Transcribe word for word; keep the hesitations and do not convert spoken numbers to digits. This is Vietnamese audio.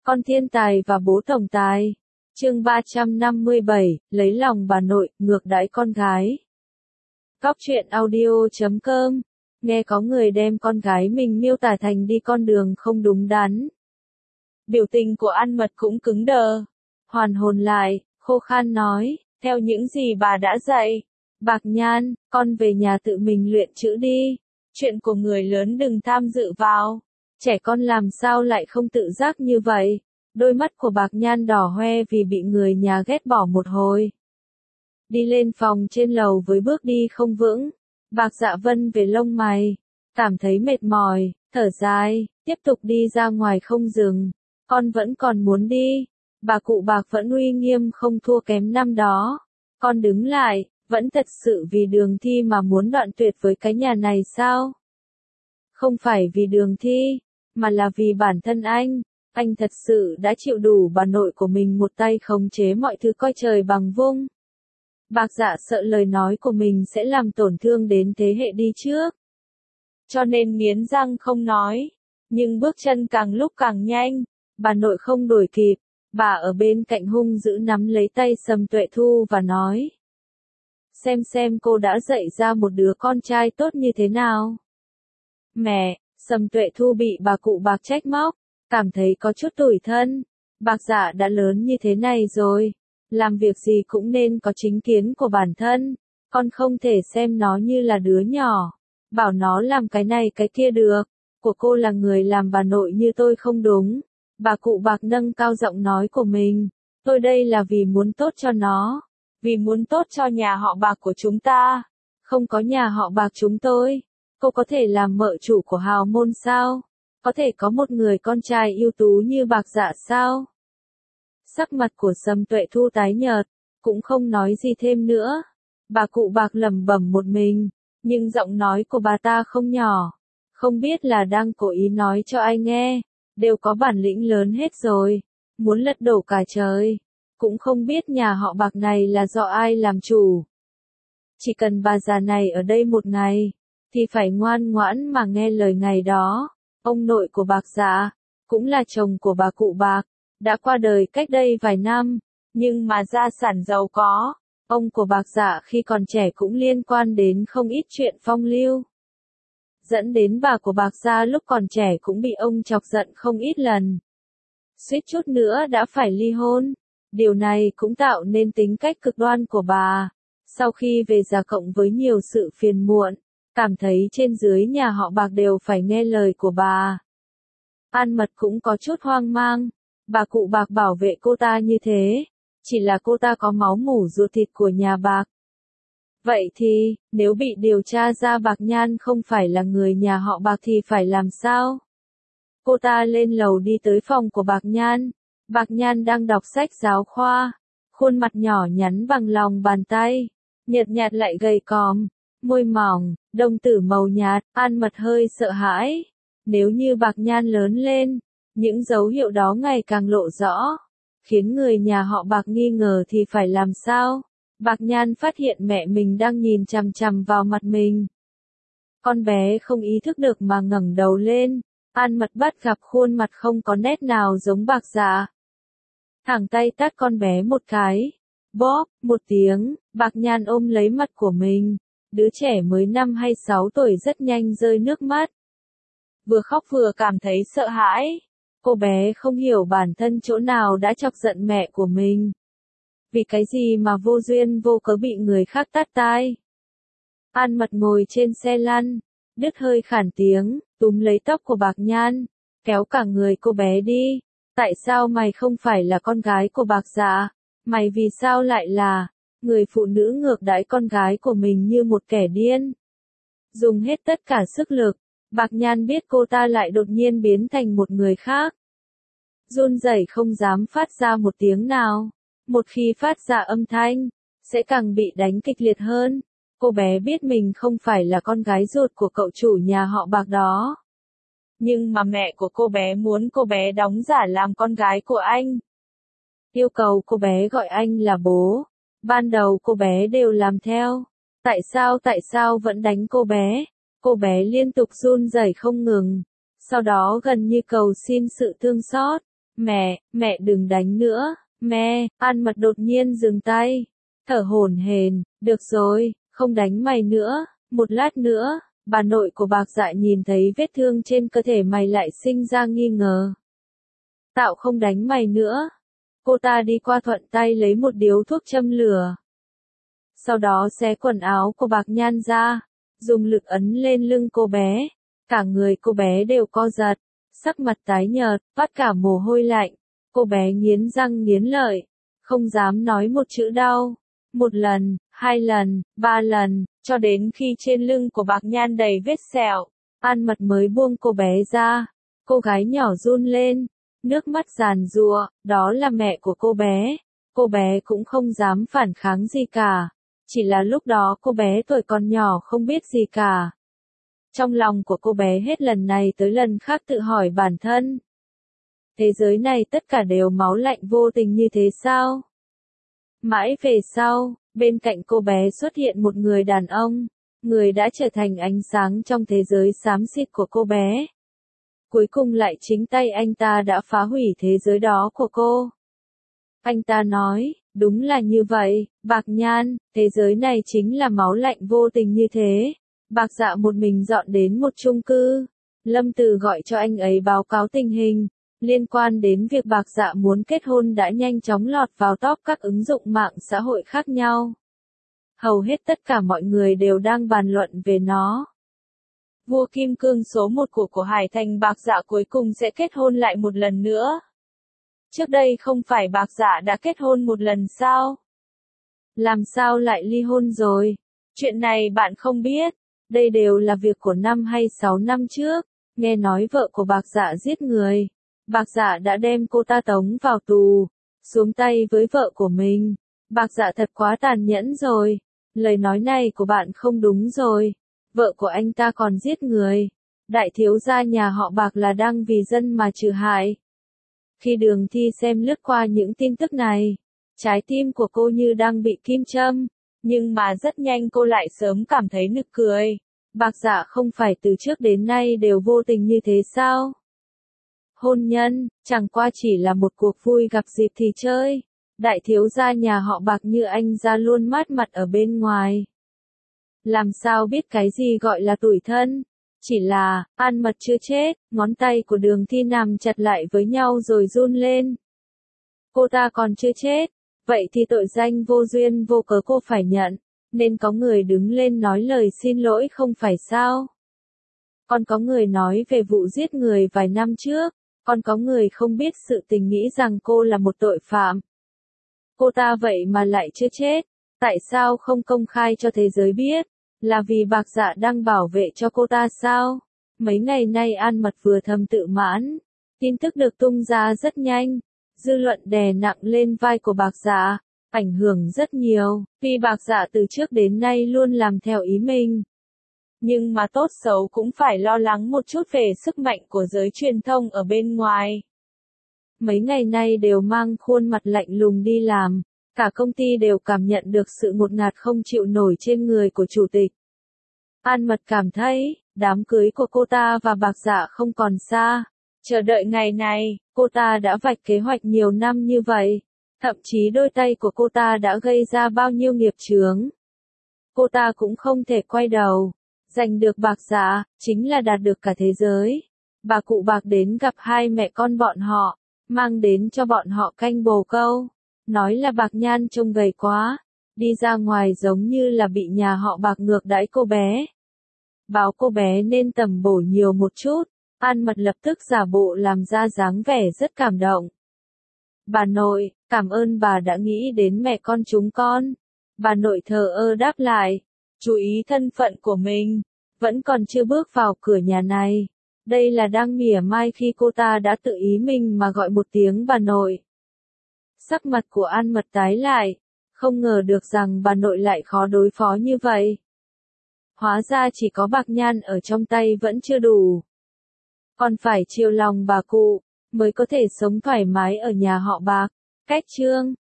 Con thiên tài và bố tổng tài. Chương ba trăm năm mươi bảy, lấy lòng bà nội, ngược đãi con gái. Cóc truyện audio chấm com. Nghe có người đem con gái mình miêu tả thành đi con đường không đúng đắn. Biểu tình của An Mật cũng cứng đờ. Hoàn hồn lại, khô khan nói, theo những gì bà đã dạy. Bạc Nhan, con về nhà tự mình luyện chữ đi. Chuyện của người lớn đừng tham dự vào. Trẻ con làm sao lại không tự giác như vậy. Đôi mắt của Bạc Nhan đỏ hoe vì bị người nhà ghét bỏ một hồi. Đi lên phòng trên lầu với bước đi không vững. Bạc Dạ Vân về lông mày. Cảm thấy mệt mỏi, thở dài, tiếp tục đi ra ngoài không dừng. Con vẫn còn muốn đi. Bà cụ Bạc vẫn uy nghiêm không thua kém năm đó. Con đứng lại, vẫn thật sự vì Đường Thi mà muốn đoạn tuyệt với cái nhà này sao? Không phải vì Đường Thi, mà là vì bản thân anh. Anh thật sự đã chịu đủ bà nội của mình một tay khống chế mọi thứ coi trời bằng vung. Bạc Dạ sợ lời nói của mình sẽ làm tổn thương đến thế hệ đi trước. Cho nên nghiến răng không nói. Nhưng bước chân càng lúc càng nhanh. Bà nội không đuổi kịp. Bà ở bên cạnh hung dữ nắm lấy tay Sầm Tuệ Thu và nói. Xem xem cô đã dạy ra một đứa con trai tốt như thế nào. Mẹ, Sầm Tuệ Thu bị bà cụ Bạc trách móc. Cảm thấy có chút tủi thân. Bạc Dạ đã lớn như thế này rồi. Làm việc gì cũng nên có chính kiến của bản thân. Con không thể xem nó như là đứa nhỏ. Bảo nó làm cái này cái kia được. Của cô là người làm bà nội như tôi không đúng. Bà cụ Bạc nâng cao giọng nói của mình. Tôi đây là vì muốn tốt cho nó. Vì muốn tốt cho nhà họ Bạc của chúng ta. Không có nhà họ Bạc chúng tôi. Cô có thể làm mợ chủ của hào môn sao? Có thể có một người con trai ưu tú như Bạc Dạ sao? Sắc mặt của Sầm Tuệ Thu tái nhợt, cũng không nói gì thêm nữa. Bà cụ Bạc lẩm bẩm một mình, nhưng giọng nói của bà ta không nhỏ. Không biết là đang cố ý nói cho ai nghe, đều có bản lĩnh lớn hết rồi, muốn lật đổ cả trời. Cũng không biết nhà họ Bạc này là do ai làm chủ. Chỉ cần bà già này ở đây một ngày, thì phải ngoan ngoãn mà nghe lời ngày đó. Ông nội của Bạc Dạ, cũng là chồng của bà cụ Bạc, đã qua đời cách đây vài năm, nhưng mà gia sản giàu có. Ông của Bạc Dạ khi còn trẻ cũng liên quan đến không ít chuyện phong lưu. Dẫn đến bà của Bạc Gia lúc còn trẻ cũng bị ông chọc giận không ít lần. Suýt chút nữa đã phải ly hôn. Điều này cũng tạo nên tính cách cực đoan của bà. Sau khi về già cộng với nhiều sự phiền muộn, cảm thấy trên dưới nhà họ Bạc đều phải nghe lời của bà. An Mật cũng có chút hoang mang. Bà cụ Bạc bảo vệ cô ta như thế. Chỉ là cô ta có máu mủ ruột thịt của nhà Bạc. Vậy thì, nếu bị điều tra ra Bạc Nhan không phải là người nhà họ Bạc thì phải làm sao? Cô ta lên lầu đi tới phòng của Bạc Nhan. Bạc Nhan đang đọc sách giáo khoa. Khuôn mặt nhỏ nhắn bằng lòng bàn tay. Nhợt nhạt lại gầy còm. Môi mỏng, đồng tử màu nhạt. An Mật hơi sợ hãi. Nếu như Bạc Nhan lớn lên, những dấu hiệu đó ngày càng lộ rõ, khiến người nhà họ Bạc nghi ngờ thì phải làm sao? Bạc Nhan phát hiện mẹ mình đang nhìn chằm chằm vào mặt mình. Con bé không ý thức được mà ngẩng đầu lên. An Mật bắt gặp khuôn mặt không có nét nào giống Bạc Dạ. Thẳng tay tát con bé một cái. Bóp, một tiếng, Bạc Nhan ôm lấy mặt của mình. Đứa trẻ mới năm hay sáu tuổi rất nhanh rơi nước mắt. Vừa khóc vừa cảm thấy sợ hãi. Cô bé không hiểu bản thân chỗ nào đã chọc giận mẹ của mình. Vì cái gì mà vô duyên vô cớ bị người khác tát tai. An Mật ngồi trên xe lăn, đứt hơi khản tiếng, túm lấy tóc của Bạc Nhan, kéo cả người cô bé đi. Tại sao mày không phải là con gái của Bạc Dạ? Mày vì sao lại là người phụ nữ ngược đãi con gái của mình như một kẻ điên? Dùng hết tất cả sức lực, Bạc Nhan biết cô ta lại đột nhiên biến thành một người khác. Run rẩy không dám phát ra một tiếng nào. Một khi phát ra âm thanh, sẽ càng bị đánh kịch liệt hơn. Cô bé biết mình không phải là con gái ruột của cậu chủ nhà họ Bạc đó. Nhưng mà mẹ của cô bé muốn cô bé đóng giả làm con gái của anh. Yêu cầu cô bé gọi anh là bố. Ban đầu cô bé đều làm theo. Tại sao tại sao vẫn đánh cô bé? Cô bé liên tục run rẩy không ngừng. Sau đó gần như cầu xin sự thương xót. Mẹ, mẹ đừng đánh nữa, mẹ, An Mật đột nhiên dừng tay, thở hổn hển, được rồi, không đánh mày nữa, một lát nữa, bà nội của Bạc Dạ nhìn thấy vết thương trên cơ thể mày lại sinh ra nghi ngờ. Tạo không đánh mày nữa. Cô ta đi qua thuận tay lấy một điếu thuốc châm lửa. Sau đó xé quần áo của Bạc Nhan ra, dùng lực ấn lên lưng cô bé. Cả người cô bé đều co giật, sắc mặt tái nhợt, toát cả mồ hôi lạnh. Cô bé nghiến răng nghiến lợi, không dám nói một chữ đau. Một lần, hai lần, ba lần, cho đến khi trên lưng của Bạc Nhan đầy vết sẹo, An Mật mới buông cô bé ra. Cô gái nhỏ run lên, nước mắt giàn giụa, đó là mẹ của cô bé. Cô bé cũng không dám phản kháng gì cả. Chỉ là lúc đó cô bé tuổi còn nhỏ không biết gì cả. Trong lòng của cô bé hết lần này tới lần khác tự hỏi bản thân. Thế giới này tất cả đều máu lạnh vô tình như thế sao? Mãi về sau, bên cạnh cô bé xuất hiện một người đàn ông, người đã trở thành ánh sáng trong thế giới xám xịt của cô bé. Cuối cùng lại chính tay anh ta đã phá hủy thế giới đó của cô. Anh ta nói, đúng là như vậy, Bạc Nhan, thế giới này chính là máu lạnh vô tình như thế. Bạc Dạ một mình dọn đến một chung cư. Lâm Từ gọi cho anh ấy báo cáo tình hình. Liên quan đến việc Bạc Dạ muốn kết hôn đã nhanh chóng lọt vào top các ứng dụng mạng xã hội khác nhau. Hầu hết tất cả mọi người đều đang bàn luận về nó. Vua Kim Cương số một của của Hải Thành Bạc Dạ cuối cùng sẽ kết hôn lại một lần nữa. Trước đây không phải Bạc Dạ đã kết hôn một lần sao? Làm sao lại ly hôn rồi? Chuyện này bạn không biết. Đây đều là việc của năm hay sáu năm trước. Nghe nói vợ của Bạc Dạ giết người. Bạc Dạ đã đem cô ta tống vào tù, xuống tay với vợ của mình. Bạc Dạ thật quá tàn nhẫn rồi. Lời nói này của bạn không đúng rồi. Vợ của anh ta còn giết người. Đại thiếu gia nhà họ Bạc là đang vì dân mà trừ hại. Khi Đường Thi xem lướt qua những tin tức này, trái tim của cô như đang bị kim châm. Nhưng mà rất nhanh cô lại sớm cảm thấy nực cười. Bạc Dạ không phải từ trước đến nay đều vô tình như thế sao? Hôn nhân, chẳng qua chỉ là một cuộc vui gặp dịp thì chơi. Đại thiếu gia nhà họ Bạc như anh ra luôn mát mặt ở bên ngoài. Làm sao biết cái gì gọi là tủi thân? Chỉ là, An Mật chưa chết, ngón tay của Đường Thi nằm chặt lại với nhau rồi run lên. Cô ta còn chưa chết, vậy thì tội danh vô duyên vô cớ cô phải nhận, nên có người đứng lên nói lời xin lỗi không phải sao? Còn có người nói về vụ giết người vài năm trước, còn có người không biết sự tình nghĩ rằng cô là một tội phạm. Cô ta vậy mà lại chưa chết, tại sao không công khai cho thế giới biết? Là vì Bạc Dạ đang bảo vệ cho cô ta sao? Mấy ngày nay An Mật vừa thầm tự mãn. Tin tức được tung ra rất nhanh. Dư luận đè nặng lên vai của Bạc Dạ, ảnh hưởng rất nhiều. Vì Bạc Dạ từ trước đến nay luôn làm theo ý mình. Nhưng mà tốt xấu cũng phải lo lắng một chút về sức mạnh của giới truyền thông ở bên ngoài. Mấy ngày nay đều mang khuôn mặt lạnh lùng đi làm. Cả công ty đều cảm nhận được sự ngột ngạt không chịu nổi trên người của chủ tịch. An Mật cảm thấy, đám cưới của cô ta và Bạc Dạ không còn xa. Chờ đợi ngày này, cô ta đã vạch kế hoạch nhiều năm như vậy. Thậm chí đôi tay của cô ta đã gây ra bao nhiêu nghiệp chướng. Cô ta cũng không thể quay đầu. Giành được Bạc Dạ, chính là đạt được cả thế giới. Bà cụ Bạc đến gặp hai mẹ con bọn họ, mang đến cho bọn họ canh bồ câu. Nói là Bạc Nhan trông gầy quá, đi ra ngoài giống như là bị nhà họ Bạc ngược đãi cô bé. Báo cô bé nên tầm bổ nhiều một chút. An Mật lập tức giả bộ làm ra dáng vẻ rất cảm động. Bà nội, cảm ơn bà đã nghĩ đến mẹ con chúng con. Bà nội thờ ơ đáp lại, chú ý thân phận của mình, vẫn còn chưa bước vào cửa nhà này. Đây là đang mỉa mai khi cô ta đã tự ý mình mà gọi một tiếng bà nội. Sắc mặt của An Mật tái lại, không ngờ được rằng bà nội lại khó đối phó như vậy. Hóa ra chỉ có Bạc Nhan ở trong tay vẫn chưa đủ. Còn phải chiều lòng bà cụ, mới có thể sống thoải mái ở nhà họ Bạc. Cách chương